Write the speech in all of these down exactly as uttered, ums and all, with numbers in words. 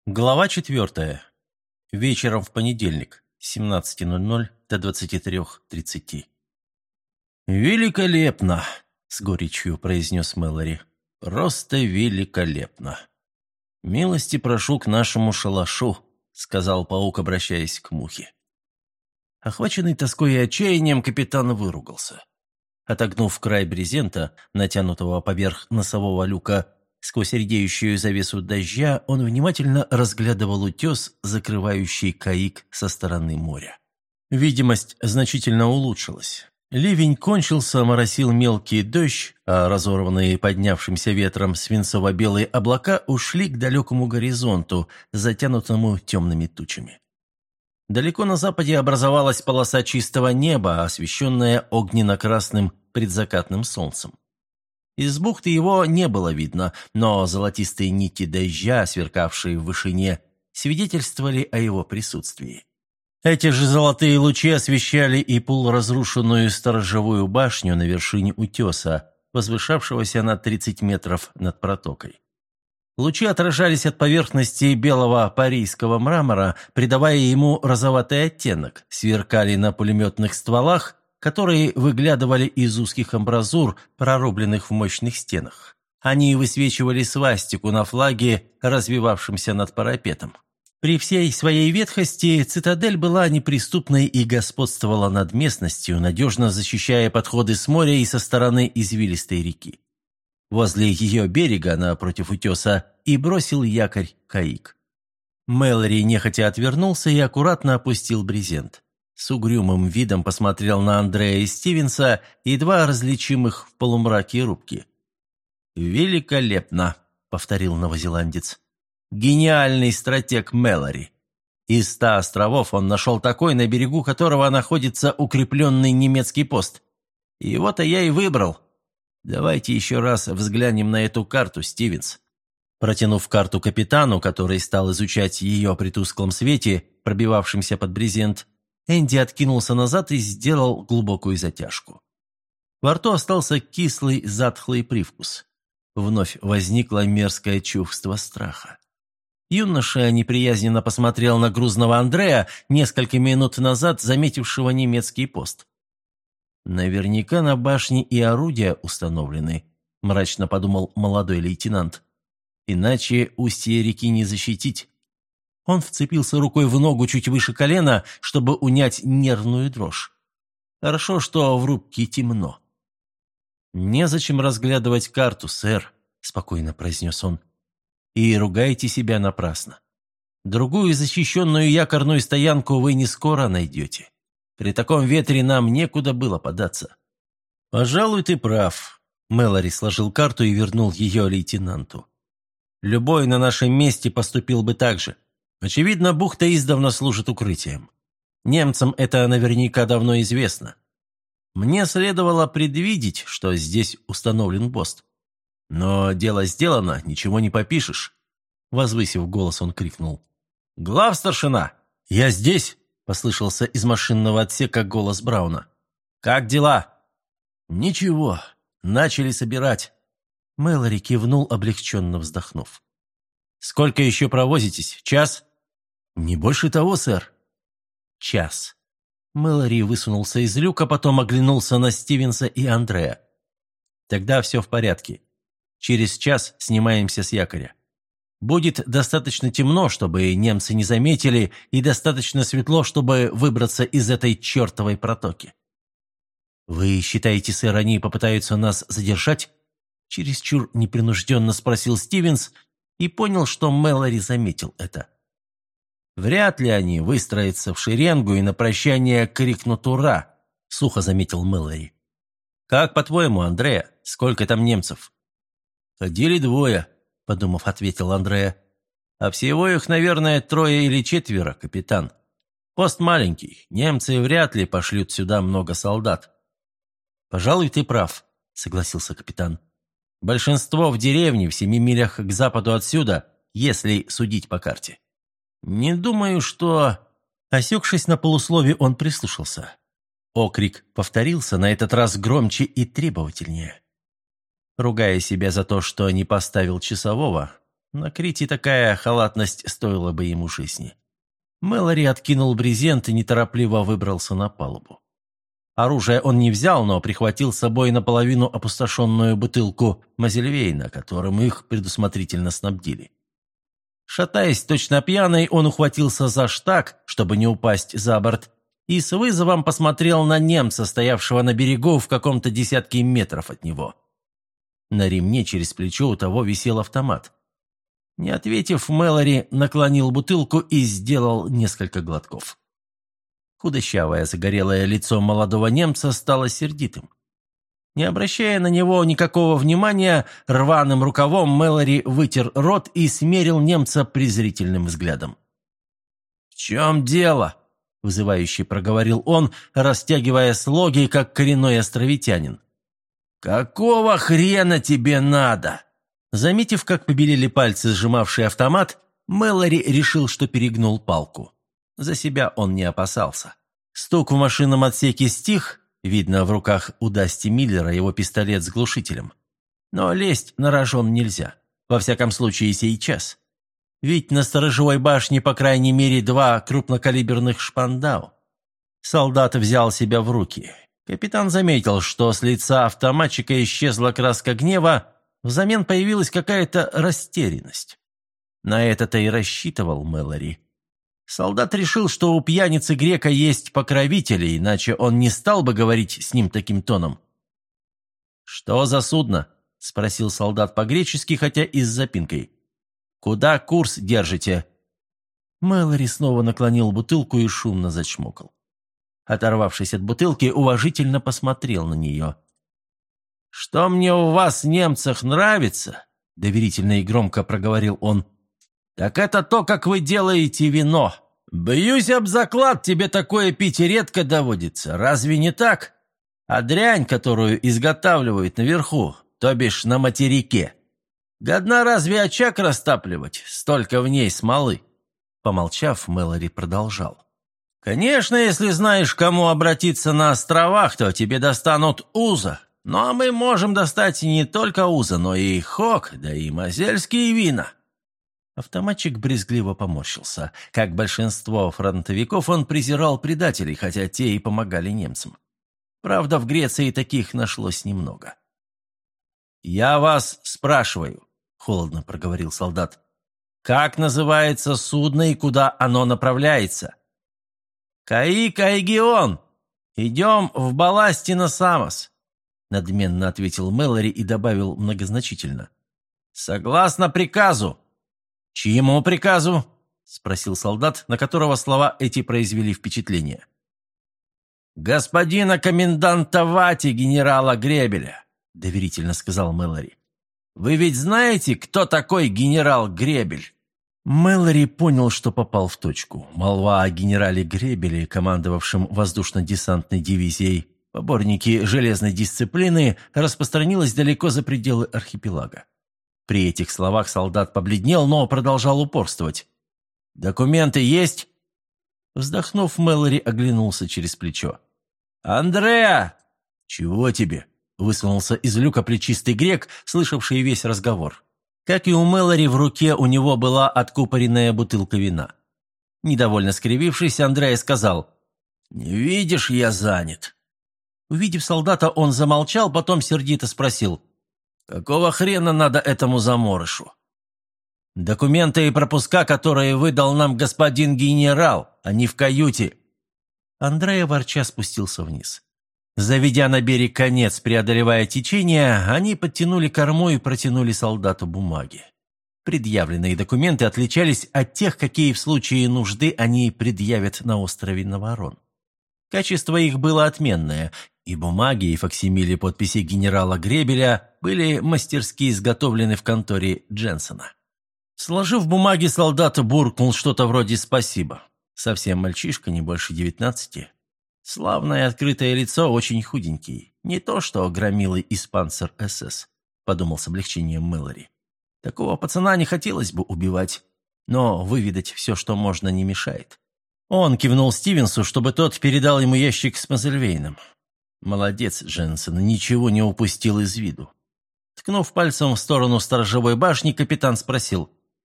Глава четвертая. Вечером в понедельник, с семнадцати ноль-ноль до двадцати трёх тридцати. «Великолепно!» — с горечью произнес Мэлори. «Просто великолепно! Милости прошу к нашему шалашу», — сказал паук, обращаясь к мухе. Охваченный тоской и отчаянием, капитан выругался. Отогнув край брезента, натянутого поверх носового люка, сквозь редеющую завесу дождя, он внимательно разглядывал утес, закрывающий Каик со стороны моря. Видимость значительно улучшилась. Ливень кончился, моросил мелкий дождь, а разорванные поднявшимся ветром свинцово-белые облака ушли к далекому горизонту, затянутому темными тучами. Далеко на западе образовалась полоса чистого неба, освещенная огненно-красным предзакатным солнцем. Из бухты его не было видно, но золотистые нити дождя, сверкавшие в вышине, свидетельствовали о его присутствии. Эти же золотые лучи освещали и полуразрушенную сторожевую башню на вершине утеса, возвышавшегося на тридцать метров над протокой. Лучи отражались от поверхности белого парийского мрамора, придавая ему розоватый оттенок, сверкали на пулеметных стволах, которые выглядывали из узких амбразур, прорубленных в мощных стенах. Они высвечивали свастику на флаге, развевавшемся над парапетом. При всей своей ветхости цитадель была неприступной и господствовала над местностью, надежно защищая подходы с моря и со стороны извилистой реки. Возле ее берега, напротив утеса, и бросил якорь Каик. Мэлори нехотя отвернулся и аккуратно опустил брезент. С угрюмым видом посмотрел на Андрея и Стивенса, едва различимых в полумраке рубки. «Великолепно!» — повторил новозеландец. «Гениальный стратег Мэлори. Из ста островов он нашел такой, на берегу которого находится укрепленный немецкий пост. Его-то я и выбрал. Давайте еще раз взглянем на эту карту, Стивенс». Протянув карту капитану, который стал изучать ее при тусклом свете, пробивавшемся под брезент, Энди откинулся назад и сделал глубокую затяжку. Во рту остался кислый, затхлый привкус. Вновь возникло мерзкое чувство страха. Юноша неприязненно посмотрел на грузного Андрея, несколько минут назад заметившего немецкий пост. «Наверняка на башне и орудия установлены», – мрачно подумал молодой лейтенант. «Иначе устье реки не защитить». Он вцепился рукой в ногу чуть выше колена, чтобы унять нервную дрожь. Хорошо, что в рубке темно. «Незачем разглядывать карту, сэр», — спокойно произнес он. «И ругайте себя напрасно. Другую защищенную якорную стоянку вы не скоро найдете. При таком ветре нам некуда было податься». «Пожалуй, ты прав», — Мэлори сложил карту и вернул ее лейтенанту. «Любой на нашем месте поступил бы так же. Очевидно, бухта издавна служит укрытием. Немцам это наверняка давно известно. Мне следовало предвидеть, что здесь установлен пост. Но дело сделано, ничего не попишешь». Возвысив голос, он крикнул. «Главстаршина! Я здесь!» – послышался из машинного отсека голос Брауна. «Как дела?» «Ничего. Начали собирать». Мэлори кивнул, облегченно вздохнув. «Сколько еще провозитесь? Час?» «Не больше того, сэр». «Час». Мэлори высунулся из люка, потом оглянулся на Стивенса и Андрея. «Тогда все в порядке. Через час снимаемся с якоря. Будет достаточно темно, чтобы немцы не заметили, и достаточно светло, чтобы выбраться из этой чертовой протоки». «Вы считаете, сэр, они попытаются нас задержать?» Чересчур непринужденно спросил Стивенс и понял, что Мэлори заметил это. «Вряд ли они выстроятся в шеренгу и на прощание крикнут «Ура!», — сухо заметил Мэлори. «Как, по-твоему, Андрея, сколько там немцев?» «Ходили двое», — подумав, ответил Андрея. «А всего их, наверное, трое или четверо, капитан. Пост маленький, немцы вряд ли пошлют сюда много солдат». «Пожалуй, ты прав», — согласился капитан. «Большинство в деревне в семи милях к западу отсюда, если судить по карте. Не думаю, что...» Осекшись на полуслове, он прислушался. Окрик повторился, на этот раз громче и требовательнее. Ругая себя за то, что не поставил часового, На Крите такая халатность стоила бы ему жизни. Мэлори откинул брезент и неторопливо выбрался на палубу. Оружие он не взял, но прихватил с собой наполовину опустошенную бутылку Мазельвейна, которым их предусмотрительно снабдили. Шатаясь точно пьяный, он ухватился за штаг, чтобы не упасть за борт, и с вызовом посмотрел на немца, стоявшего на берегу в каком-то десятке метров от него. На ремне через плечо у того висел автомат. Не ответив, Мэлори наклонил бутылку и сделал несколько глотков. Худощавое загорелое лицо молодого немца стало сердитым. Не обращая на него никакого внимания, рваным рукавом Мэлори вытер рот и смерил немца презрительным взглядом. «В чем дело?» – вызывающе проговорил он, растягивая слоги, как коренной островитянин. «Какого хрена тебе надо?» Заметив, как побелели пальцы, сжимавшие автомат, Мэлори решил, что перегнул палку. За себя он не опасался. Стук в машинном отсеке стих, видно в руках у Дасти Миллера его пистолет с глушителем. Но лезть на рожон нельзя, во всяком случае сейчас. Ведь на сторожевой башне по крайней мере два крупнокалиберных шпандау. Солдат взял себя в руки. Капитан заметил, что с лица автоматчика исчезла краска гнева, взамен появилась какая-то растерянность. На это-то и рассчитывал Мэлори. Солдат решил, что у пьяницы грека есть покровители, иначе он не стал бы говорить с ним таким тоном. «Что за судно?» – спросил солдат по-гречески, хотя и с запинкой. «Куда курс держите?» Мэлори снова наклонил бутылку и шумно зачмокал. Оторвавшись от бутылки, уважительно посмотрел на нее. «Что мне у вас, немцах, нравится?» – доверительно и громко проговорил он. «Так это то, как вы делаете вино. Бьюсь об заклад, тебе такое пить редко доводится. Разве не так? А дрянь, которую изготавливают наверху, то бишь на материке. Годна разве очаг растапливать? Столько в ней смолы». Помолчав, Мэлори продолжал. «Конечно, если знаешь, к кому обратиться на островах, то тебе достанут уза. Ну а мы можем достать не только уза, но и хок, да и мозельские вина». Автоматчик брезгливо поморщился. Как большинство фронтовиков, он презирал предателей, хотя те и помогали немцам. Правда, в Греции таких нашлось немного. «Я вас спрашиваю», — холодно проговорил солдат, «как называется судно и куда оно направляется?» «Каик Айгион! Идем в балласте на Самос», — надменно ответил Мэлори и добавил многозначительно. «Согласно приказу». «Чьему приказу?» – спросил солдат, на которого слова эти произвели впечатление. «Господина коменданта Вати, генерала Гребеля», – доверительно сказал Мэлори. «Вы ведь знаете, кто такой генерал Гребель?» Мэлори понял, что попал в точку. Молва о генерале Гребеле, командовавшем воздушно-десантной дивизией, поборники железной дисциплины, распространилась далеко за пределы архипелага. При этих словах солдат побледнел, но продолжал упорствовать. «Документы есть?» Вздохнув, Мэлори оглянулся через плечо. «Андреа!» «Чего тебе?» – высунулся из люка плечистый грек, слышавший весь разговор. Как и у Мэлори, в руке у него была откупоренная бутылка вина. Недовольно скривившись, Андреа сказал: «Не видишь, я занят». Увидев солдата, он замолчал, потом сердито спросил: «Какого хрена надо этому заморышу?» «Документы и пропуска, которые выдал нам господин генерал, они в каюте». Андреа ворча спустился вниз. Заведя на берег конец, преодолевая течение, они подтянули корму и протянули солдату бумаги. Предъявленные документы отличались от тех, какие в случае нужды они предъявят на острове Наварон. Качество их было отменное, и бумаги, и факсимили подписи генерала Гребеля были мастерски изготовлены в конторе Дженсона. Сложив бумаги, солдат буркнул что-то вроде «спасибо». Совсем мальчишка, не больше девятнадцати. Славное открытое лицо, очень худенький. Не то что громилый из панцер эс эс, подумал с облегчением Мэлори. Такого пацана не хотелось бы убивать, но выведать все, что можно, не мешает. Он кивнул Стивенсу, чтобы тот передал ему ящик с Мазельвейном. Молодец, Дженсен, ничего не упустил из виду. Ткнув пальцем в сторону сторожевой башни, капитан спросил: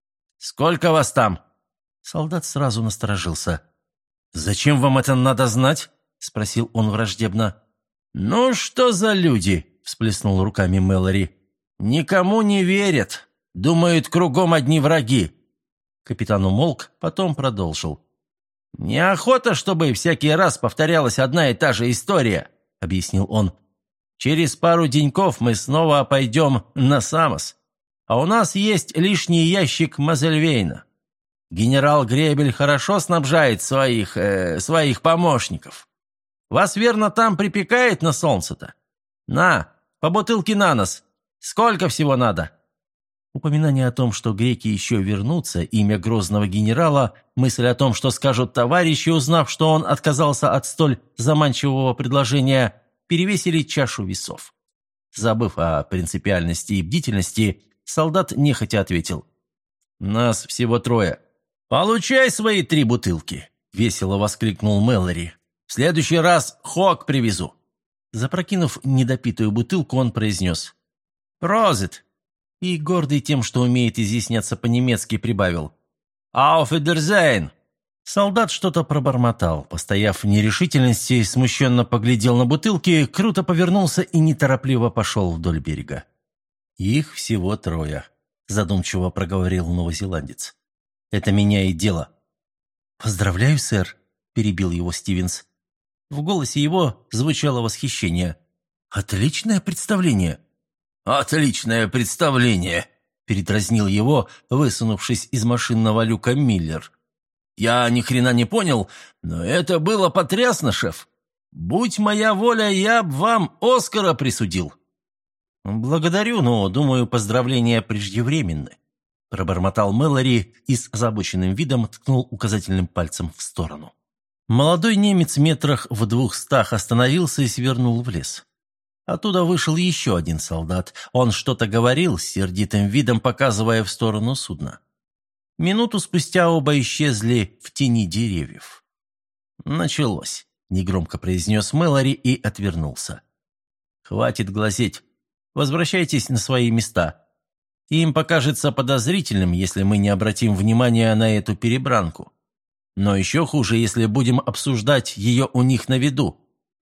«Сколько вас там?» Солдат сразу насторожился. «Зачем вам это надо знать?» – спросил он враждебно. «Ну что за люди?» – всплеснул руками Мэлори. «Никому не верят. Думают, кругом одни враги». Капитан умолк, потом продолжил. «Неохота, чтобы всякий раз повторялась одна и та же история», – объяснил он. «Через пару деньков мы снова пойдем на Самос, а у нас есть лишний ящик Мазельвейна. Генерал Гребель хорошо снабжает своих, э, своих помощников. Вас, верно, там припекает на солнце-то? На, по бутылке на нос. Сколько всего надо?» Упоминание о том, что греки еще вернутся, имя грозного генерала, мысль о том, что скажут товарищи, узнав, что он отказался от столь заманчивого предложения, перевесили чашу весов. Забыв о принципиальности и бдительности, солдат нехотя ответил. «Нас всего трое. Получай свои три бутылки!» – весело воскликнул Мэлори. «В следующий раз хок привезу!» Запрокинув недопитую бутылку, он произнес «Прозит!» и, гордый тем, что умеет изъясняться по-немецки, прибавил «Auf Wiedersehen!». Солдат что-то пробормотал, постояв в нерешительности, смущенно поглядел на бутылки, круто повернулся и неторопливо пошел вдоль берега. «Их всего трое», – задумчиво проговорил новозеландец. «Это меняет дело». «Поздравляю, сэр», – перебил его Стивенс. В голосе его звучало восхищение. «Отличное представление». «Отличное представление», – передразнил его, высунувшись из машинного люка Миллер. «Я ни хрена не понял, но это было потрясно, шеф. Будь моя воля, я б вам Оскара присудил». «Благодарю, но, думаю, поздравления преждевременны», – пробормотал Мэлори и с озабоченным видом ткнул указательным пальцем в сторону. Молодой немец метрах в двухстах остановился и свернул в лес. Оттуда вышел еще один солдат. Он что-то говорил, с сердитым видом показывая в сторону судна. Минуту спустя оба исчезли в тени деревьев. «Началось», — негромко произнес Мэлори и отвернулся. «Хватит глазеть. Возвращайтесь на свои места. Им покажется подозрительным, если мы не обратим внимания на эту перебранку. Но еще хуже, если будем обсуждать ее у них на виду».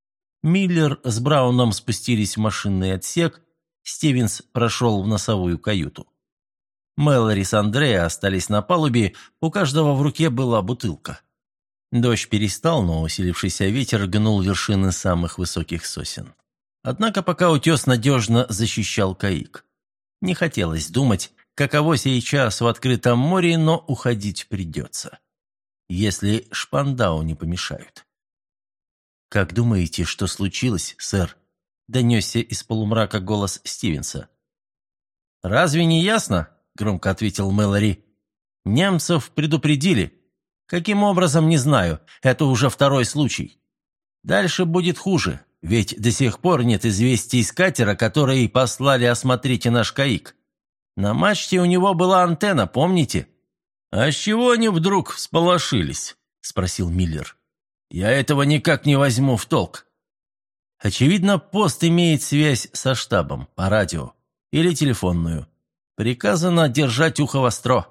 Миллер с Брауном спустились в машинный отсек, Стивенс прошел в носовую каюту. Мэлори с Андреа остались на палубе, у каждого в руке была бутылка. Дождь перестал, но усилившийся ветер гнул вершины самых высоких сосен. Однако пока утес надежно защищал каик. Не хотелось думать, каково сейчас в открытом море, но уходить придется. Если шпандау не помешают. «Как думаете, что случилось, сэр?» – донесся из полумрака голос Стивенса. «Разве не ясно?» – громко ответил Мэлори. «Немцев предупредили. Каким образом, не знаю. Это уже второй случай. Дальше будет хуже, ведь до сих пор нет известий из катера, который послали осмотреть наш каик. На мачте у него была антенна, помните?» «А с чего они вдруг всполошились?» – спросил Миллер. «Я этого никак не возьму в толк». Очевидно, пост имеет связь со штабом по радио или телефонную. Приказано держать ухо востро.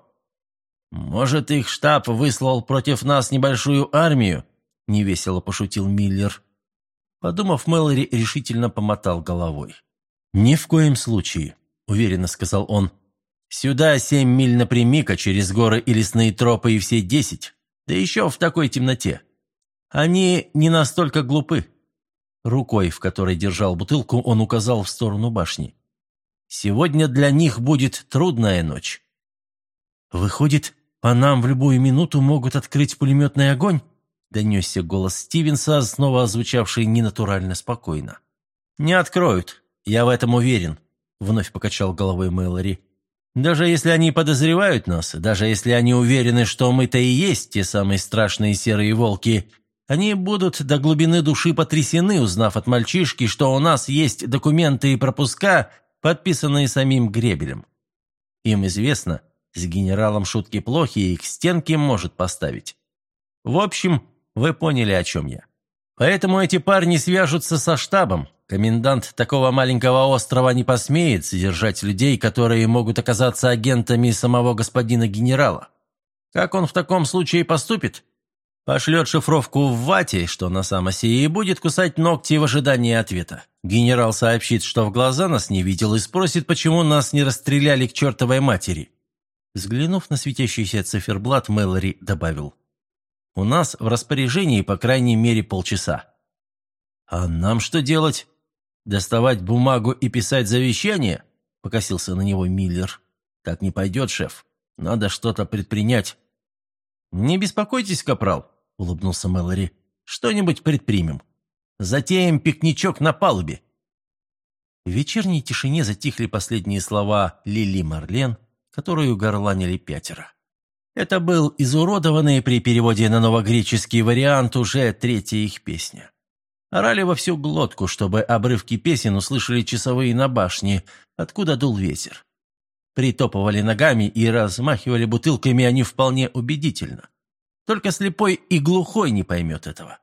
«Может, их штаб выслал против нас небольшую армию?» – невесело пошутил Миллер. Подумав, Мэлори решительно помотал головой. «Ни в коем случае», – уверенно сказал он. «Сюда семь миль напрямик, а через горы и лесные тропы и все десять, да еще в такой темноте. Они не настолько глупы». Рукой, в которой держал бутылку, он указал в сторону башни. «Сегодня для них будет трудная ночь». «Выходит, по нам в любую минуту могут открыть пулеметный огонь?» – донесся голос Стивенса, снова озвучавший ненатурально спокойно. «Не откроют, я в этом уверен», – вновь покачал головой Мэлори. «Даже если они подозревают нас, даже если они уверены, что мы-то и есть те самые страшные серые волки, они будут до глубины души потрясены, узнав от мальчишки, что у нас есть документы и пропуска, подписанные самим Гребелем. Им известно, с генералом шутки плохи и к стенке может поставить. В общем, вы поняли, о чем я. Поэтому эти парни свяжутся со штабом, Комендант такого маленького острова не посмеет содержать людей, которые могут оказаться агентами самого господина генерала. Как он в таком случае поступит? Пошлет шифровку в вате, что на самосии, и будет кусать ногти в ожидании ответа. Генерал сообщит, что в глаза нас не видел, и спросит, почему нас не расстреляли к чертовой матери. Взглянув на светящийся циферблат, Мэлори добавил: «У нас в распоряжении по крайней мере полчаса». «А нам что делать? Доставать бумагу и писать завещание?» – покосился на него Миллер. «Так не пойдет, шеф. Надо что-то предпринять». «Не беспокойтесь, капрал», – улыбнулся Мэлори. «Что-нибудь предпримем. Затеем пикничок на палубе». В вечерней тишине затихли последние слова Лили Марлен, которую горланили пятеро. Это был изуродованный при переводе на новогреческий вариант уже третья их песня. Орали во всю глотку, чтобы обрывки песен услышали часовые на башне, откуда дул ветер. Притопывали ногами и размахивали бутылками они вполне убедительно. Только слепой и глухой не поймет этого.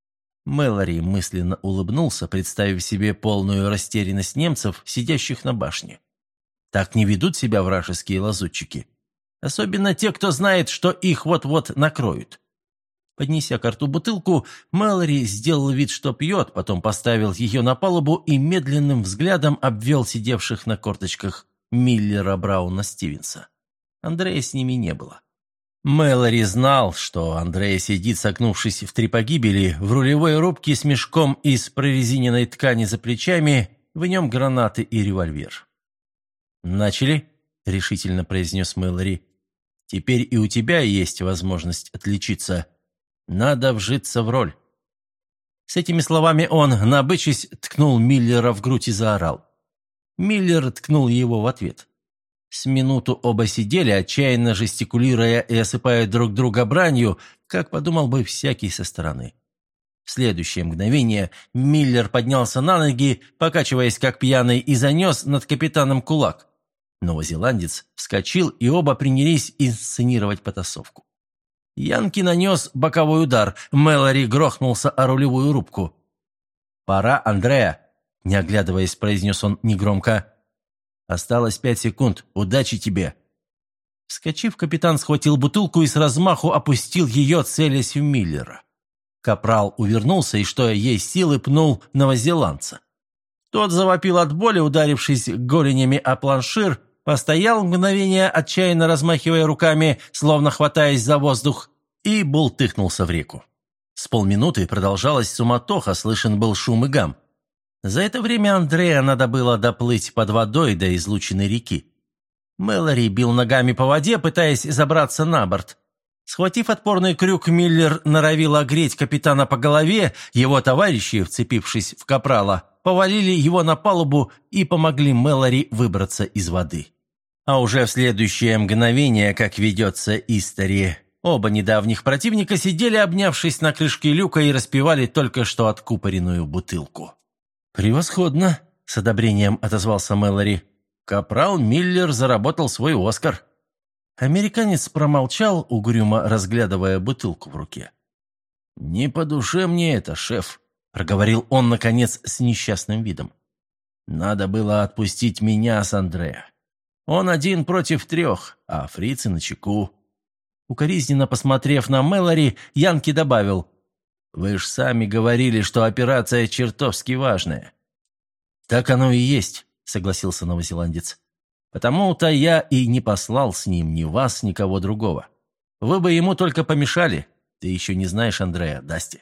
Мэлори мысленно улыбнулся, представив себе полную растерянность немцев, сидящих на башне. Так не ведут себя вражеские лазутчики. Особенно те, кто знает, что их вот-вот накроют. Поднеся к рту бутылку, Мэлори сделал вид, что пьет, потом поставил ее на палубу и медленным взглядом обвел сидевших на корточках Миллера, Брауна, Стивенса. Андрея с ними не было. Мэлори знал, что Андрея сидит, согнувшись в три погибели, в рулевой рубке с мешком из прорезиненной ткани за плечами, в нем гранаты и револьвер. «Начали?» – решительно произнес Мэлори. «Теперь и у тебя есть возможность отличиться. Надо вжиться в роль». С этими словами он, набычись, ткнул Миллера в грудь и заорал. Миллер ткнул его в ответ. С минуту оба сидели, отчаянно жестикулируя и осыпая друг друга бранью, как подумал бы всякий со стороны. В следующее мгновение Миллер поднялся на ноги, покачиваясь как пьяный, и занес над капитаном кулак. Новозеландец вскочил, и оба принялись инсценировать потасовку. Янки нанес боковой удар, Мэлори грохнулся о рулевую рубку. «Пора, Андреа», – не оглядываясь, произнес он негромко. «Осталось пять секунд. Удачи тебе!» Вскочив, капитан схватил бутылку и с размаху опустил ее, целясь в Миллера. Капрал увернулся и, что есть силы, пнул новозеландца. Тот завопил от боли, ударившись голенями о планшир, постоял мгновение, отчаянно размахивая руками, словно хватаясь за воздух, и бултыхнулся в реку. С полминуты продолжалась суматоха, слышен был шум и гам. За это время Андреа надо было доплыть под водой до излученной реки. Мэлори бил ногами по воде, пытаясь забраться на борт. Схватив отпорный крюк, Миллер норовил огреть капитана по голове, его товарищи, вцепившись в капрала, повалили его на палубу и помогли Мэлори выбраться из воды. А уже в следующее мгновение, как ведется история, оба недавних противника сидели, обнявшись на крышке люка, и распивали только что откупоренную бутылку. «Превосходно!» – с одобрением отозвался Мэлори. «Капрал Миллер заработал свой Оскар». Американец промолчал, угрюмо разглядывая бутылку в руке. «Не по душе мне это, шеф», – проговорил он, наконец, с несчастным видом. «Надо было отпустить меня с Андреа. Он один против трех, а фрицы начеку». Укоризненно посмотрев на Мэлори, Янки добавил: «Вы ж сами говорили, что операция чертовски важная». «Так оно и есть», — согласился новозеландец. «Потому-то я и не послал с ним ни вас, ни кого другого. Вы бы ему только помешали. Ты еще не знаешь Андреа, Дасти».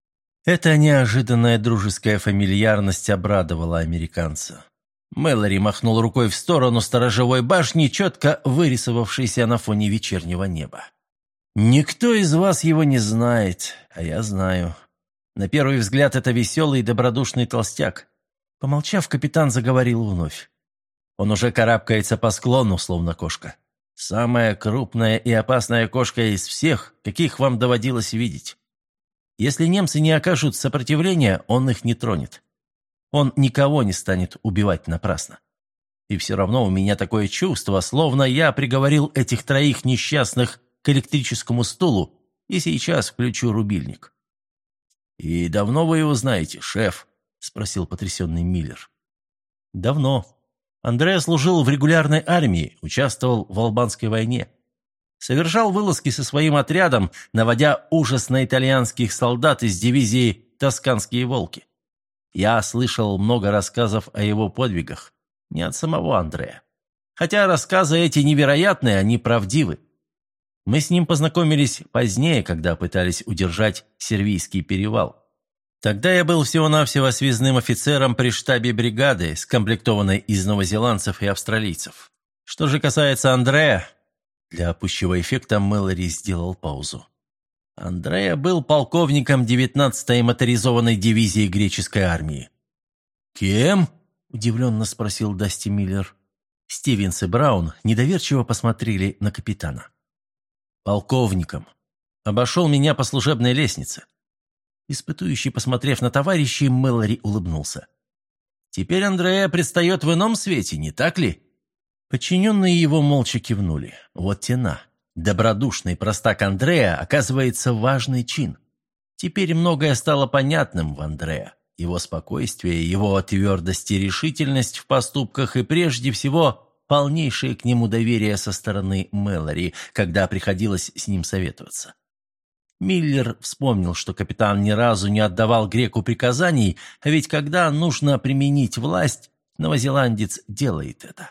Эта неожиданная дружеская фамильярность обрадовала американца. Мэлори махнул рукой в сторону сторожевой башни, четко вырисовавшейся на фоне вечернего неба. «Никто из вас его не знает, а я знаю. На первый взгляд это веселый и добродушный толстяк». Помолчав, капитан заговорил вновь. «Он уже карабкается по склону, словно кошка. Самая крупная и опасная кошка из всех, каких вам доводилось видеть. Если немцы не окажут сопротивления, он их не тронет. Он никого не станет убивать напрасно. И все равно у меня такое чувство, словно я приговорил этих троих несчастных к электрическому стулу и сейчас включу рубильник». «И давно вы его знаете, шеф?» спросил потрясенный Миллер. «Давно. Андреа служил в регулярной армии, участвовал в Албанской войне. Совершал вылазки со своим отрядом, наводя ужас на итальянских солдат из дивизии «Тосканские волки». Я слышал много рассказов о его подвигах, не от самого Андреа. Хотя рассказы эти невероятные, они правдивы. Мы с ним познакомились позднее, когда пытались удержать Сервийский перевал. Тогда я был всего-навсего связным офицером при штабе бригады, скомплектованной из новозеландцев и австралийцев. Что же касается Андреа, для пущего эффекта Мэлори сделал паузу. Андреа был полковником девятнадцатой моторизованной дивизии греческой армии. «Кем?» – удивленно спросил Дасти Миллер. Стивенс и Браун недоверчиво посмотрели на капитана. «Полковником. Обошел меня по служебной лестнице». Испытующий, посмотрев на товарищей, Мэлори улыбнулся. «Теперь Андреа предстает в ином свете, не так ли?» Подчиненные его молча кивнули. Вот тена. Добродушный простак Андреа, оказывается, важный чин. Теперь многое стало понятным в Андреа. Его спокойствие, его твердость и решительность в поступках и, прежде всего, полнейшее к нему доверие со стороны Мэлори, когда приходилось с ним советоваться. Миллер вспомнил, что капитан ни разу не отдавал греку приказаний, а ведь когда нужно применить власть, новозеландец делает это.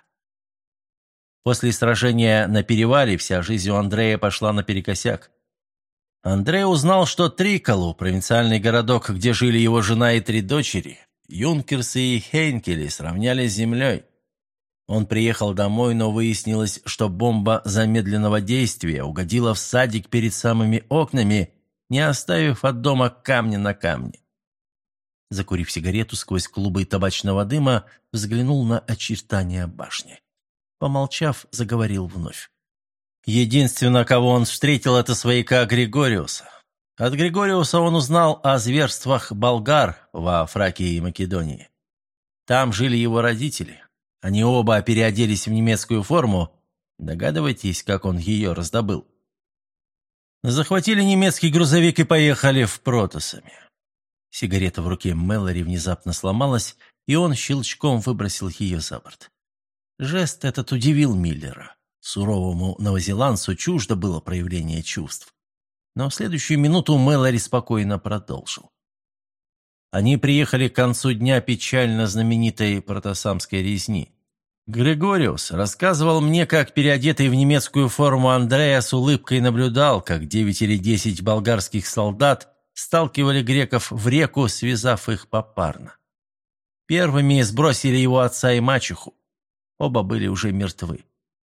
После сражения на перевале вся жизнь у Андрея пошла наперекосяк. Андрей узнал, что Триколу, провинциальный городок, где жили его жена и три дочери, Юнкерсы и Хейнкели, сравняли с землей. Он приехал домой, но выяснилось, что бомба замедленного действия угодила в садик перед самыми окнами, не оставив от дома камня на камне. Закурив сигарету сквозь клубы табачного дыма, взглянул на очертания башни. Помолчав, заговорил вновь. Единственное, кого он встретил, это свояка Григориуса. От Григориуса он узнал о зверствах болгар во Фракии и Македонии. Там жили его родители. Они оба переоделись в немецкую форму. Догадываетесь, как он ее раздобыл? Захватили немецкий грузовик и поехали в Протосами. Сигарета в руке Мэлори внезапно сломалась, и он щелчком выбросил ее за борт. Жест этот удивил Миллера. Суровому новозеландцу чуждо было проявление чувств. Но в следующую минуту Мэлори спокойно продолжил. Они приехали к концу дня печально знаменитой протосамской резни. Григориус рассказывал мне, как переодетый в немецкую форму Андреа с улыбкой наблюдал, как девять или десять болгарских солдат сталкивали греков в реку, связав их попарно. Первыми сбросили его отца и мачеху. Оба были уже мертвы.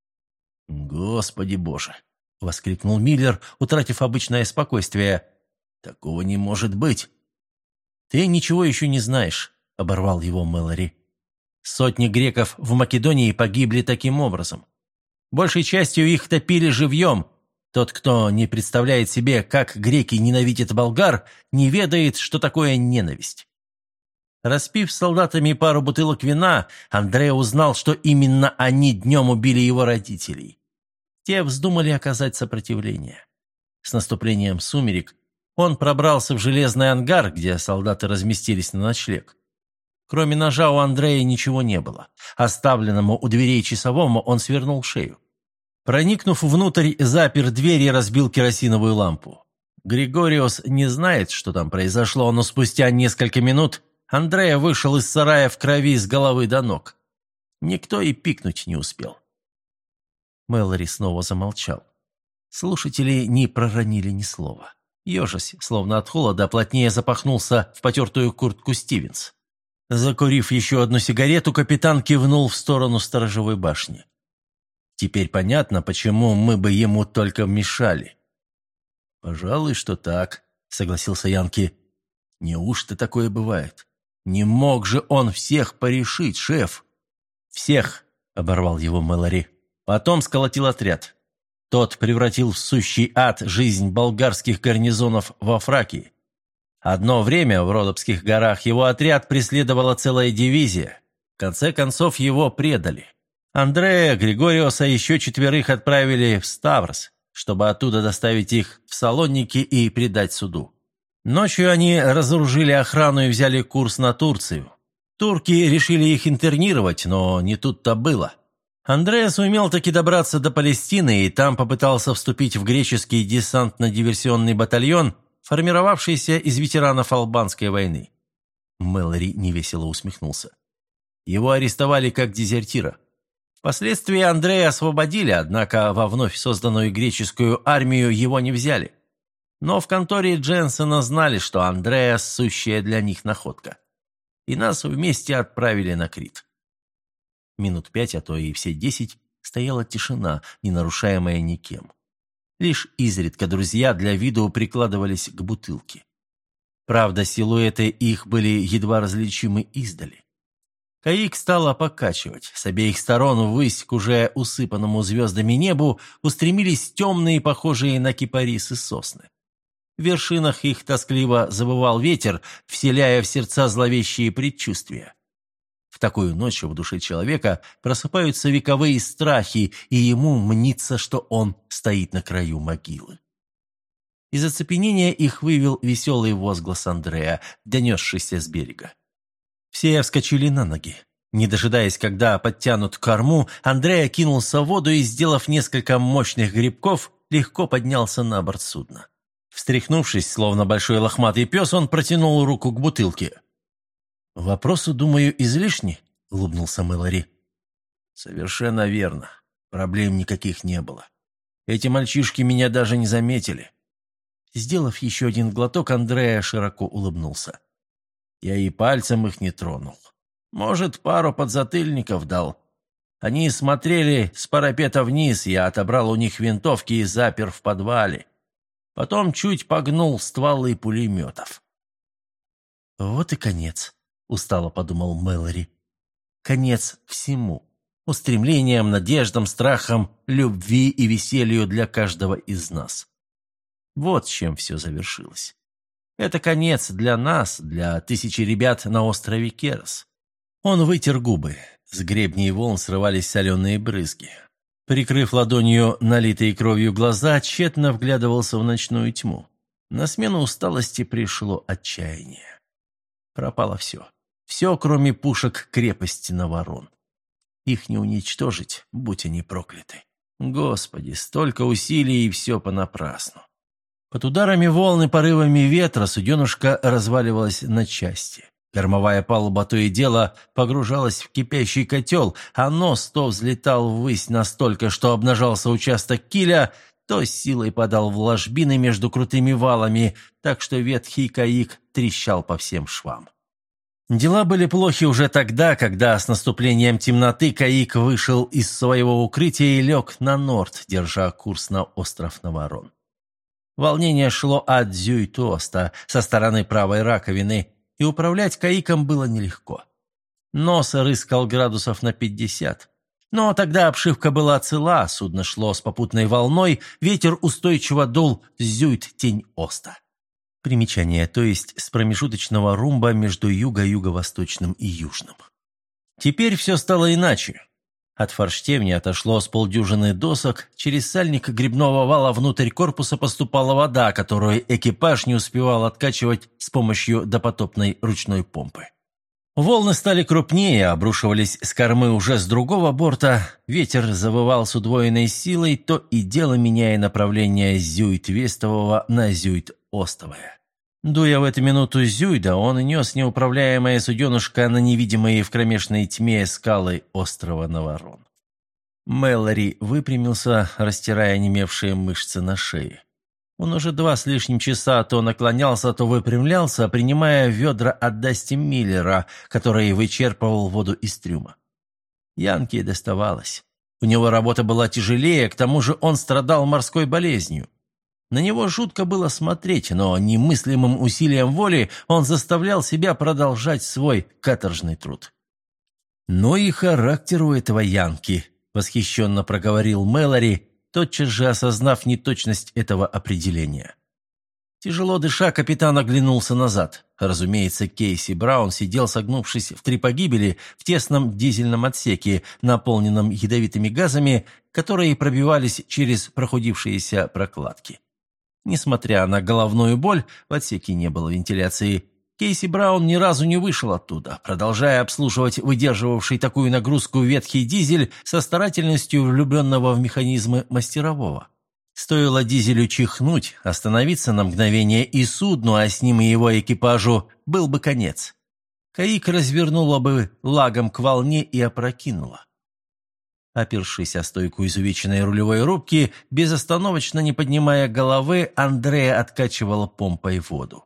«Господи Боже!» — воскликнул Миллер, утратив обычное спокойствие. «Такого не может быть!» «Ты ничего еще не знаешь», — оборвал его Мэлори. «Сотни греков в Македонии погибли таким образом. Большей частью их топили живьем. Тот, кто не представляет себе, как греки ненавидят болгар, не ведает, что такое ненависть». Распив с солдатами пару бутылок вина, Андреа узнал, что именно они днем убили его родителей. Те вздумали оказать сопротивление. С наступлением сумерек он пробрался в железный ангар, где солдаты разместились на ночлег. Кроме ножа у Андрея ничего не было. Оставленному у дверей часовому он свернул шею. Проникнув внутрь, запер дверь и разбил керосиновую лампу. Григориус не знает, что там произошло, но спустя несколько минут Андреа вышел из сарая в крови с головы до ног. Никто и пикнуть не успел. Мэлори снова замолчал. Слушатели не проронили ни слова. Ежась, словно от холода, плотнее запахнулся в потертую куртку Стивенс. Закурив еще одну сигарету, капитан кивнул в сторону сторожевой башни. «Теперь понятно, почему мы бы ему только мешали». «Пожалуй, что так», — согласился Янки. «Неужто такое бывает? Не мог же он всех порешить, шеф?» «Всех», — оборвал его Мэлори. Потом сколотил отряд. Тот превратил в сущий ад жизнь болгарских гарнизонов во Фракии. Одно время в Родопских горах его отряд преследовала целая дивизия. В конце концов его предали. Андрея, Григориуса и еще четверых отправили в Ставрос, чтобы оттуда доставить их в Салоники и предать суду. Ночью они разоружили охрану и взяли курс на Турцию. Турки решили их интернировать, но не тут-то было. Андреас умел таки добраться до Палестины и там попытался вступить в греческий десантно-диверсионный батальон, формировавшийся из ветеранов Албанской войны. Мэлори невесело усмехнулся. Его арестовали как дезертира. Впоследствии Андрея освободили, однако во вновь созданную греческую армию его не взяли. Но в конторе Дженсена знали, что Андреас – сущая для них находка. И нас вместе отправили на Крит. Минут пять, а то и все десять, стояла тишина, не нарушаемая никем. Лишь изредка друзья для виду прикладывались к бутылке. Правда, силуэты их были едва различимы издали. Каик стала покачивать. С обеих сторон ввысь к уже усыпанному звездами небу устремились темные, похожие на кипарисы сосны. В вершинах их тоскливо завывал ветер, вселяя в сердца зловещие предчувствия. В такую ночь в душе человека просыпаются вековые страхи, и ему мнится, что он стоит на краю могилы. Из оцепенения их вывел веселый возглас Андрея, донесшийся с берега. Все вскочили на ноги. Не дожидаясь, когда подтянут к корму, Андрея кинулся в воду и, сделав несколько мощных грибков, легко поднялся на борт судна. Встряхнувшись, словно большой лохматый пес, он протянул руку к бутылке. «Вопросы, думаю, излишни?» — улыбнулся Мэлори. «Совершенно верно. Проблем никаких не было. Эти мальчишки меня даже не заметили». Сделав еще один глоток, Андрея широко улыбнулся. «Я и пальцем их не тронул. Может, пару подзатыльников дал. Они смотрели с парапета вниз, я отобрал у них винтовки и запер в подвале. Потом чуть погнул стволы пулеметов». «Вот и конец», — устало подумал Мэлори. «Конец всему. Устремлениям, надеждам, страхам, любви и веселью для каждого из нас. Вот с чем все завершилось. Это конец для нас, для тысячи ребят на острове Керос». Он вытер губы. С гребней волн срывались соленые брызги. Прикрыв ладонью налитые кровью глаза, тщетно вглядывался в ночную тьму. На смену усталости пришло отчаяние. Пропало все. Все, кроме пушек крепости Наварон. Их не уничтожить, будь они прокляты. Господи, столько усилий, и все понапрасну. Под ударами волн и порывами ветра суденушка разваливалась на части. Кормовая палуба то и дело погружалась в кипящий котел, а нос то взлетал ввысь настолько, что обнажался участок киля, то с силой падал в ложбины между крутыми валами, так что ветхий каик трещал по всем швам. Дела были плохи уже тогда, когда с наступлением темноты каик вышел из своего укрытия и лег на норд, держа курс на остров Наварон. Волнение шло от Зюйт-Оста со стороны правой раковины, и управлять каиком было нелегко. Нос рыскал градусов на пятьдесят. Но тогда обшивка была цела, судно шло с попутной волной, ветер устойчиво дул с Зюйт-Тень-Оста. Примечание, то есть с промежуточного румба между юго-юго-восточным и южным. Теперь все стало иначе. От форштевни отошло с полдюжины досок, через сальник грибного вала внутрь корпуса поступала вода, которую экипаж не успевал откачивать с помощью допотопной ручной помпы. Волны стали крупнее, обрушивались с кормы уже с другого борта, ветер завывал с удвоенной силой, то и дело меняя направление с Зюйт-Вестового на Зюйт-Остовое. Дуя в эту минуту Зюйда, он нес неуправляемое суденушка на невидимые в кромешной тьме скалы острова Наварон. Мэлори выпрямился, растирая онемевшие мышцы на шее. Он уже два с лишним часа то наклонялся, то выпрямлялся, принимая ведра от Дасти Миллера, который вычерпывал воду из трюма. Янке доставалось. У него работа была тяжелее, к тому же он страдал морской болезнью. На него жутко было смотреть, но немыслимым усилием воли он заставлял себя продолжать свой каторжный труд. «Ну и характер у этого Янки», — восхищенно проговорил Мэлори, тотчас же осознав неточность этого определения. Тяжело дыша, капитан оглянулся назад. Разумеется, Кейси Браун сидел, согнувшись в три погибели, в тесном дизельном отсеке, наполненном ядовитыми газами, которые пробивались через прохудившиеся прокладки. Несмотря на головную боль, в отсеке не было вентиляции. Кейси Браун ни разу не вышел оттуда, продолжая обслуживать выдерживавший такую нагрузку ветхий дизель со старательностью влюбленного в механизмы мастерового. Стоило дизелю чихнуть, остановиться на мгновение, и судну, а с ним и его экипажу, был бы конец. Каик развернула бы лагом к волне и опрокинула. Опершись о стойку изувеченной рулевой рубки, безостановочно не поднимая головы, Андреа откачивала помпой воду.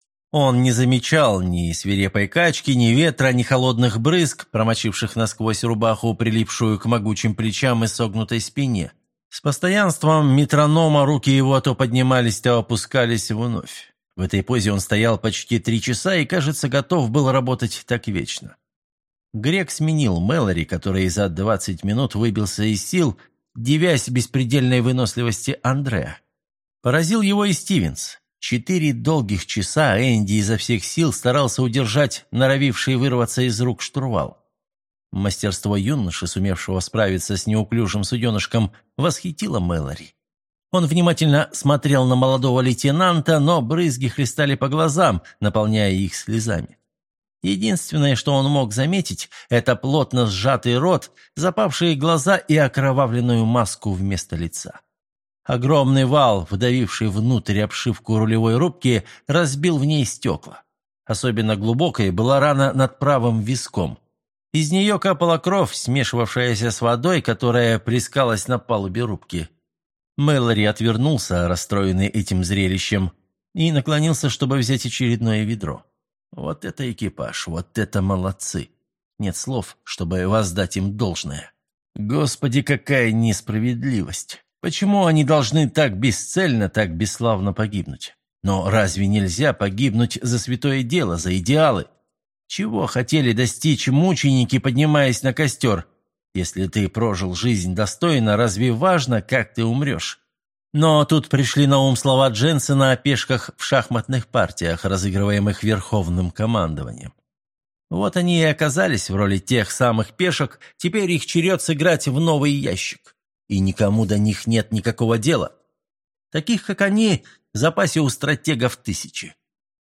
Он не замечал ни свирепой качки, ни ветра, ни холодных брызг, промочивших насквозь рубаху, прилипшую к могучим плечам и согнутой спине. С постоянством метронома руки его то поднимались, то опускались вновь. В этой позе он стоял почти три часа и, кажется, готов был работать так вечно. Грег сменил Мэлори, который за двадцать минут выбился из сил, дивясь беспредельной выносливости Андреа. Поразил его и Стивенс. Четыре долгих часа Энди изо всех сил старался удержать норовивший вырваться из рук штурвал. Мастерство юноши, сумевшего справиться с неуклюжим суденышком, восхитило Мэлори. Он внимательно смотрел на молодого лейтенанта, но брызги хлестали по глазам, наполняя их слезами. Единственное, что он мог заметить, это плотно сжатый рот, запавшие глаза и окровавленную маску вместо лица. Огромный вал, вдавивший внутрь обшивку рулевой рубки, разбил в ней стекла. Особенно глубокой была рана над правым виском. Из нее капала кровь, смешивавшаяся с водой, которая плескалась на палубе рубки. Мэлори отвернулся, расстроенный этим зрелищем, и наклонился, чтобы взять очередное ведро. Вот это экипаж, вот это молодцы. Нет слов, чтобы воздать им должное. Господи, какая несправедливость! Почему они должны так бесцельно, так бесславно погибнуть? Но разве нельзя погибнуть за святое дело, за идеалы? Чего хотели достичь мученики, поднимаясь на костер? Если ты прожил жизнь достойно, разве важно, как ты умрешь? Но тут пришли на ум слова Дженсена о пешках в шахматных партиях, разыгрываемых верховным командованием. Вот они и оказались в роли тех самых пешек, теперь их черед сыграть в новый ящик. И никому до них нет никакого дела. Таких, как они, в запасе у стратегов тысячи.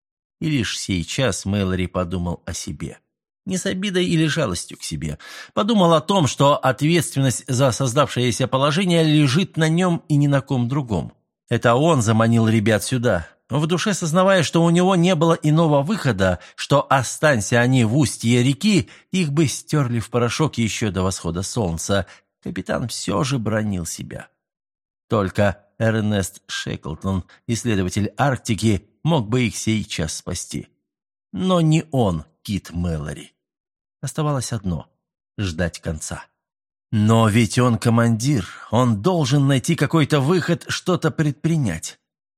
И лишь сейчас Мэлори подумал о себе. Не с обидой или жалостью к себе. Подумал о том, что ответственность за создавшееся положение лежит на нем и ни на ком другом. Это он заманил ребят сюда, в душе сознавая, что у него не было иного выхода, что, останься они в устье реки, их бы стерли в порошок еще до восхода солнца. Капитан все же бранил себя. Только Эрнест Шеклтон, исследователь Арктики, мог бы их сейчас спасти. Но не он, Кит Мэлори. Оставалось одно – ждать конца. Но ведь он командир, он должен найти какой-то выход, что-то предпринять.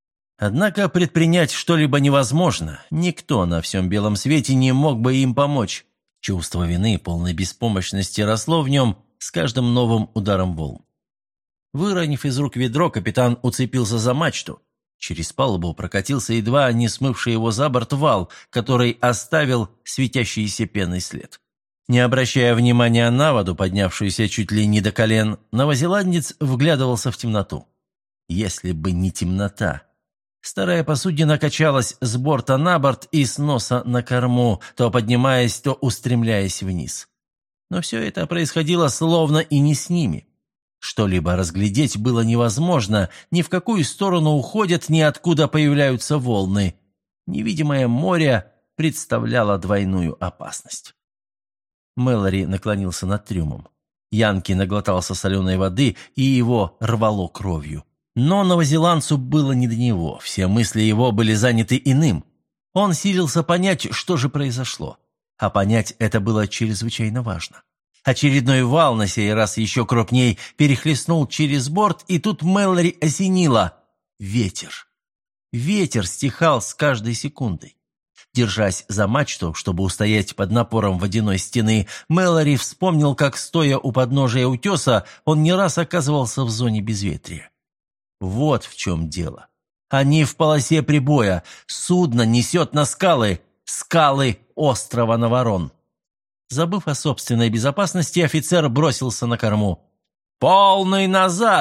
Однако предпринять что-либо невозможно. Никто на всем белом свете не мог бы им помочь. Чувство вины, полной беспомощности росло в нем с каждым новым ударом волн. Выронив из рук ведро, капитан уцепился за мачту. Через палубу прокатился едва не смывший его за борт вал, который оставил светящийся пеной след. Не обращая внимания на воду, поднявшуюся чуть ли не до колен, новозеландец вглядывался в темноту. Если бы не темнота. Старая посудина качалась с борта на борт и с носа на корму, то поднимаясь, то устремляясь вниз. Но все это происходило словно и не с ними. Что-либо разглядеть было невозможно, ни в какую сторону уходят, ни откуда появляются волны. Невидимое море представляло двойную опасность. Мэлори наклонился над трюмом. Янки наглотался соленой воды, и его рвало кровью. Но новозеландцу было не до него, все мысли его были заняты иным. Он силился понять, что же произошло. А понять это было чрезвычайно важно. Очередной вал, на сей раз еще крупней, перехлестнул через борт, и тут Мэлори осенило. Ветер. Ветер стихал с каждой секундой. Держась за мачту, чтобы устоять под напором водяной стены, Мэлори вспомнил, как, стоя у подножия утеса, он не раз оказывался в зоне безветрия. Вот в чем дело. Они в полосе прибоя. Судно несет на скалы. Скалы острова Наварон. Забыв о собственной безопасности, офицер бросился на корму. «Полный назад!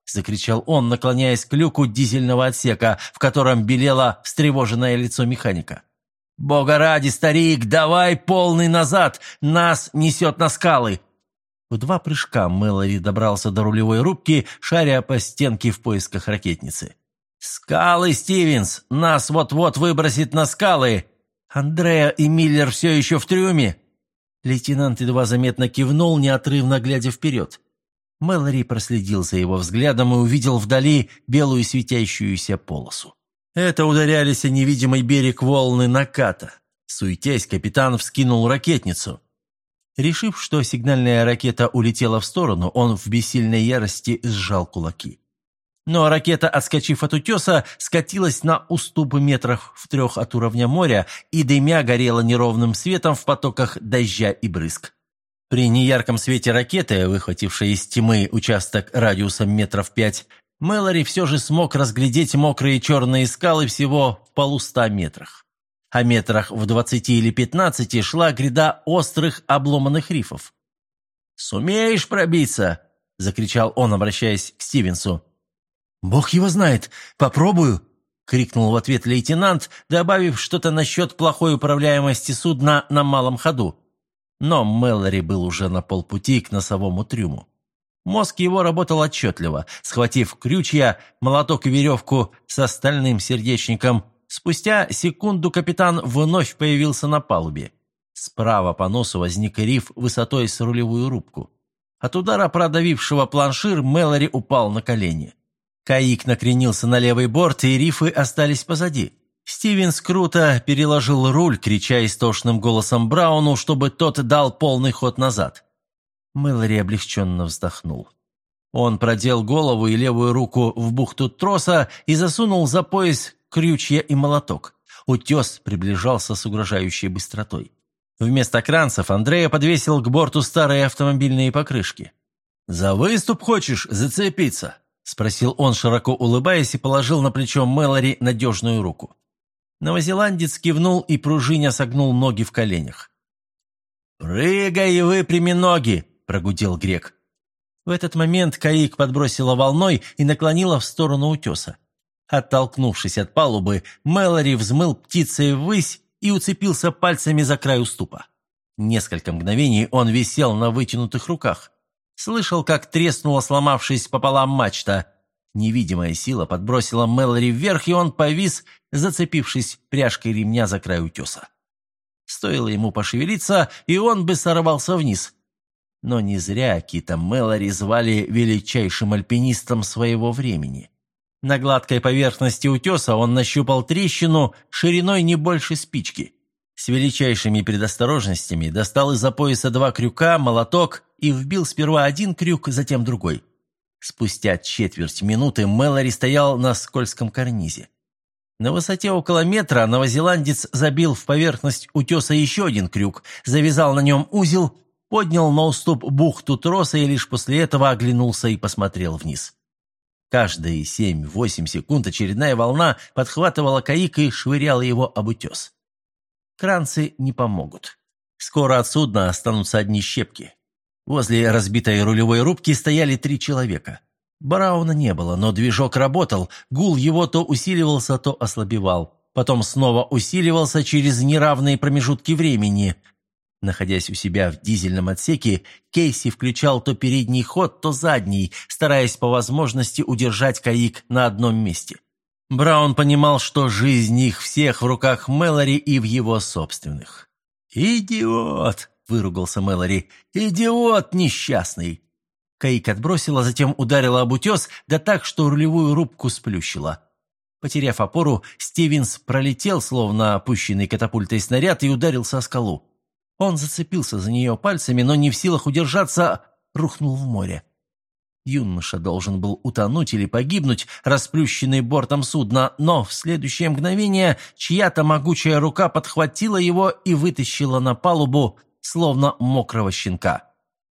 – закричал он, наклоняясь к люку дизельного отсека, в котором белело встревоженное лицо механика. «Бога ради, старик, давай полный назад! Нас несет на скалы!» В два прыжка Мэлори добрался до рулевой рубки, шаря по стенке в поисках ракетницы. «Скалы, Стивенс! Нас вот-вот выбросит на скалы! Андреа и Миллер все еще в трюме!» Лейтенант едва заметно кивнул, неотрывно глядя вперед. Мэлори проследил за его взглядом и увидел вдали белую светящуюся полосу. Это ударялись о невидимый берег волны наката. Суетясь, капитан вскинул ракетницу. Решив, что сигнальная ракета улетела в сторону, он в бессильной ярости сжал кулаки. Но ракета, отскочив от утеса, скатилась на уступ метрах в трех от уровня моря и, дымя, горела неровным светом в потоках дождя и брызг. При неярком свете ракеты, выхватившей из тьмы участок радиусом метров пять, Мэлори все же смог разглядеть мокрые черные скалы всего в полуста метрах. А метрах в двадцати или пятнадцати шла гряда острых обломанных рифов. «Сумеешь пробиться?» – закричал он, обращаясь к Стивенсу. «Бог его знает, попробую!» – крикнул в ответ лейтенант, добавив что-то насчет плохой управляемости судна на малом ходу. Но Мэлори был уже на полпути к носовому трюму. Мозг его работал отчетливо. Схватив крючья, молоток и веревку с остальным сердечником, спустя секунду капитан вновь появился на палубе. Справа по носу возник риф высотой с рулевую рубку. От удара, продавившего планшир, Мэлори упал на колени. Каик накренился на левый борт, и рифы остались позади. Стивенс круто переложил руль, крича истошным голосом Брауну, чтобы тот дал полный ход назад. Мэлори облегченно вздохнул. Он продел голову и левую руку в бухту троса и засунул за пояс крючья и молоток. Утес приближался с угрожающей быстротой. Вместо кранцев Андреа подвесил к борту старые автомобильные покрышки. «За выступ хочешь зацепиться?» – спросил он, широко улыбаясь, и положил на плечо Мэлори надежную руку. Новозеландец кивнул и пружиня согнул ноги в коленях. «Прыгай и выпрями ноги!» – прогудел грек. В этот момент каик подбросила волной и наклонила в сторону утеса. Оттолкнувшись от палубы, Мэлори взмыл птицей ввысь и уцепился пальцами за край уступа. Несколько мгновений он висел на вытянутых руках. Слышал, как треснула, сломавшись пополам мачта. Невидимая сила подбросила Мэлори вверх, и он повис, зацепившись пряжкой ремня за край утеса. Стоило ему пошевелиться, и он бы сорвался вниз. Но не зря Кита Мэлори звали величайшим альпинистом своего времени. На гладкой поверхности утеса он нащупал трещину шириной не больше спички. С величайшими предосторожностями достал из-за пояса два крюка, молоток и вбил сперва один крюк, затем другой. Спустя четверть минуты Мэлори стоял на скользком карнизе. На высоте около метра новозеландец забил в поверхность утеса еще один крюк, завязал на нем узел, поднял на уступ бухту троса и лишь после этого оглянулся и посмотрел вниз. Каждые семь-восемь секунд очередная волна подхватывала каик и швыряла его об утес. Кранцы не помогут. Скоро от судна останутся одни щепки. Возле разбитой рулевой рубки стояли три человека. Брауна не было, но движок работал, гул его то усиливался, то ослабевал. Потом снова усиливался через неравные промежутки времени. Находясь у себя в дизельном отсеке, Кейси включал то передний ход, то задний, стараясь по возможности удержать каик на одном месте. Браун понимал, что жизнь их всех в руках Мэлори и в его собственных. «Идиот!» – выругался Мэлори. «Идиот несчастный!» Каик отбросила, затем ударила об утес, да так, что рулевую рубку сплющила. Потеряв опору, Стивенс пролетел, словно опущенный катапультой снаряд, и ударился о скалу. Он зацепился за нее пальцами, но не в силах удержаться, рухнул в море. Юноша должен был утонуть или погибнуть, расплющенный бортом судна, но в следующее мгновение чья-то могучая рука подхватила его и вытащила на палубу, словно мокрого щенка.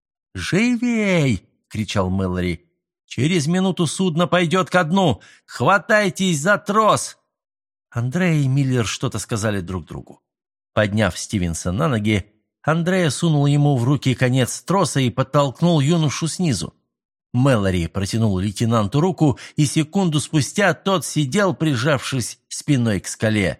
«Живей!» — кричал Мэлори. «Через минуту судно пойдет ко дну! Хватайтесь за трос!» Андреа и Миллер что-то сказали друг другу. Подняв Стивенса на ноги, Андреа сунул ему в руки конец троса и подтолкнул юношу снизу. Мэлори протянул лейтенанту руку, и секунду спустя тот сидел, прижавшись спиной к скале.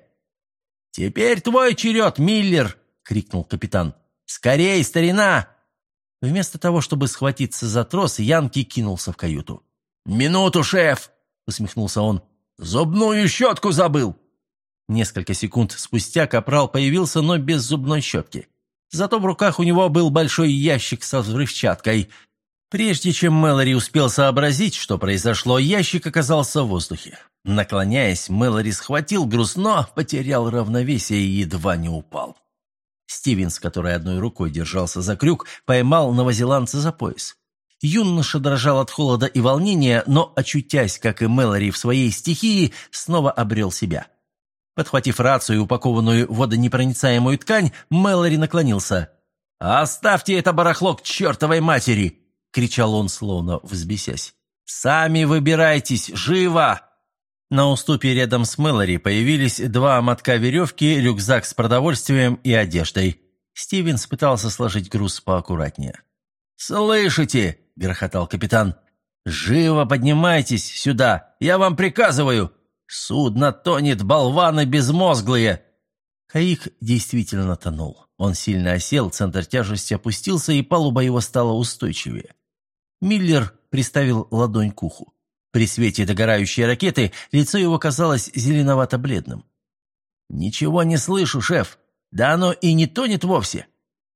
«Теперь твой черед, Миллер!» — крикнул капитан. «Скорей, старина!» Вместо того, чтобы схватиться за трос, Янки кинулся в каюту. «Минуту, шеф!» — усмехнулся он. «Зубную щетку забыл!» Несколько секунд спустя капрал появился, но без зубной щетки. Зато в руках у него был большой ящик со взрывчаткой. Прежде чем Мэлори успел сообразить, что произошло, ящик оказался в воздухе. Наклоняясь, Мэлори схватил груз, но потерял равновесие и едва не упал. Стивенс, который одной рукой держался за крюк, поймал новозеландца за пояс. Юноша дрожал от холода и волнения, но, очутясь, как и Мэлори, в своей стихии, снова обрел себя. Подхватив рацию и упакованную в водонепроницаемую ткань, Мэлори наклонился. «Оставьте это барахло к чертовой матери!» — кричал он, словно взбесясь. «Сами выбирайтесь! Живо!» На уступе рядом с Мэлори появились два мотка веревки, рюкзак с продовольствием и одеждой. Стивенс пытался сложить груз поаккуратнее. «Слышите?» — грохотал капитан. «Живо поднимайтесь сюда! Я вам приказываю! Судно тонет, болваны безмозглые!» Каик действительно тонул. Он сильно осел, центр тяжести опустился, и палуба его стала устойчивее. Миллер приставил ладонь к уху. При свете догорающей ракеты лицо его казалось зеленовато-бледным. «Ничего не слышу, шеф. Да оно и не тонет вовсе».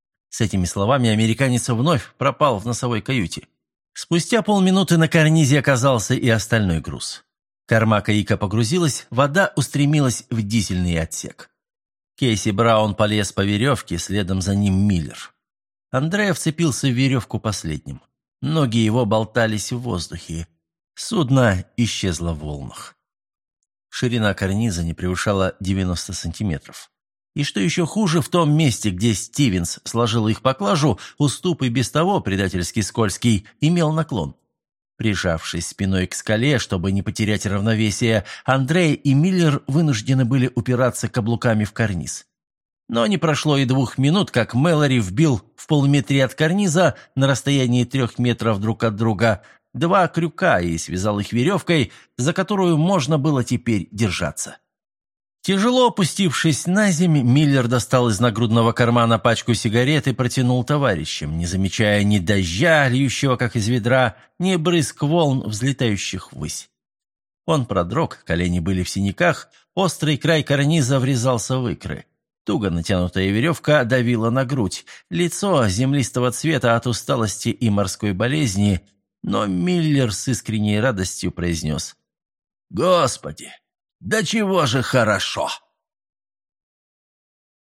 С этими словами американец вновь пропал в носовой каюте. Спустя полминуты на карнизе оказался и остальной груз. Корма каика погрузилась, вода устремилась в дизельный отсек. Кейси Браун полез по веревке, следом за ним Миллер. Андреа вцепился в веревку последним. Ноги его болтались в воздухе. Судно исчезло в волнах. Ширина карниза не превышала девяносто сантиметров. И что еще хуже, в том месте, где Стивенс сложил их поклажу, уступ и без того предательски скользкий, имел наклон. Прижавшись спиной к скале, чтобы не потерять равновесие, Андреа и Миллер вынуждены были упираться каблуками в карниз. Но не прошло и двух минут, как Мэлори вбил в полуметре от карниза, на расстоянии трех метров друг от друга, два крюка и связал их веревкой, за которую можно было теперь держаться. Тяжело опустившись на землю, Миллер достал из нагрудного кармана пачку сигарет и протянул товарищам, не замечая ни дождя, льющего как из ведра, ни брызг волн, взлетающих ввысь. Он продрог, колени были в синяках, острый край карниза врезался в икры. Туго натянутая веревка давила на грудь, лицо землистого цвета от усталости и морской болезни, но Миллер с искренней радостью произнес: «Господи! Да чего же хорошо!»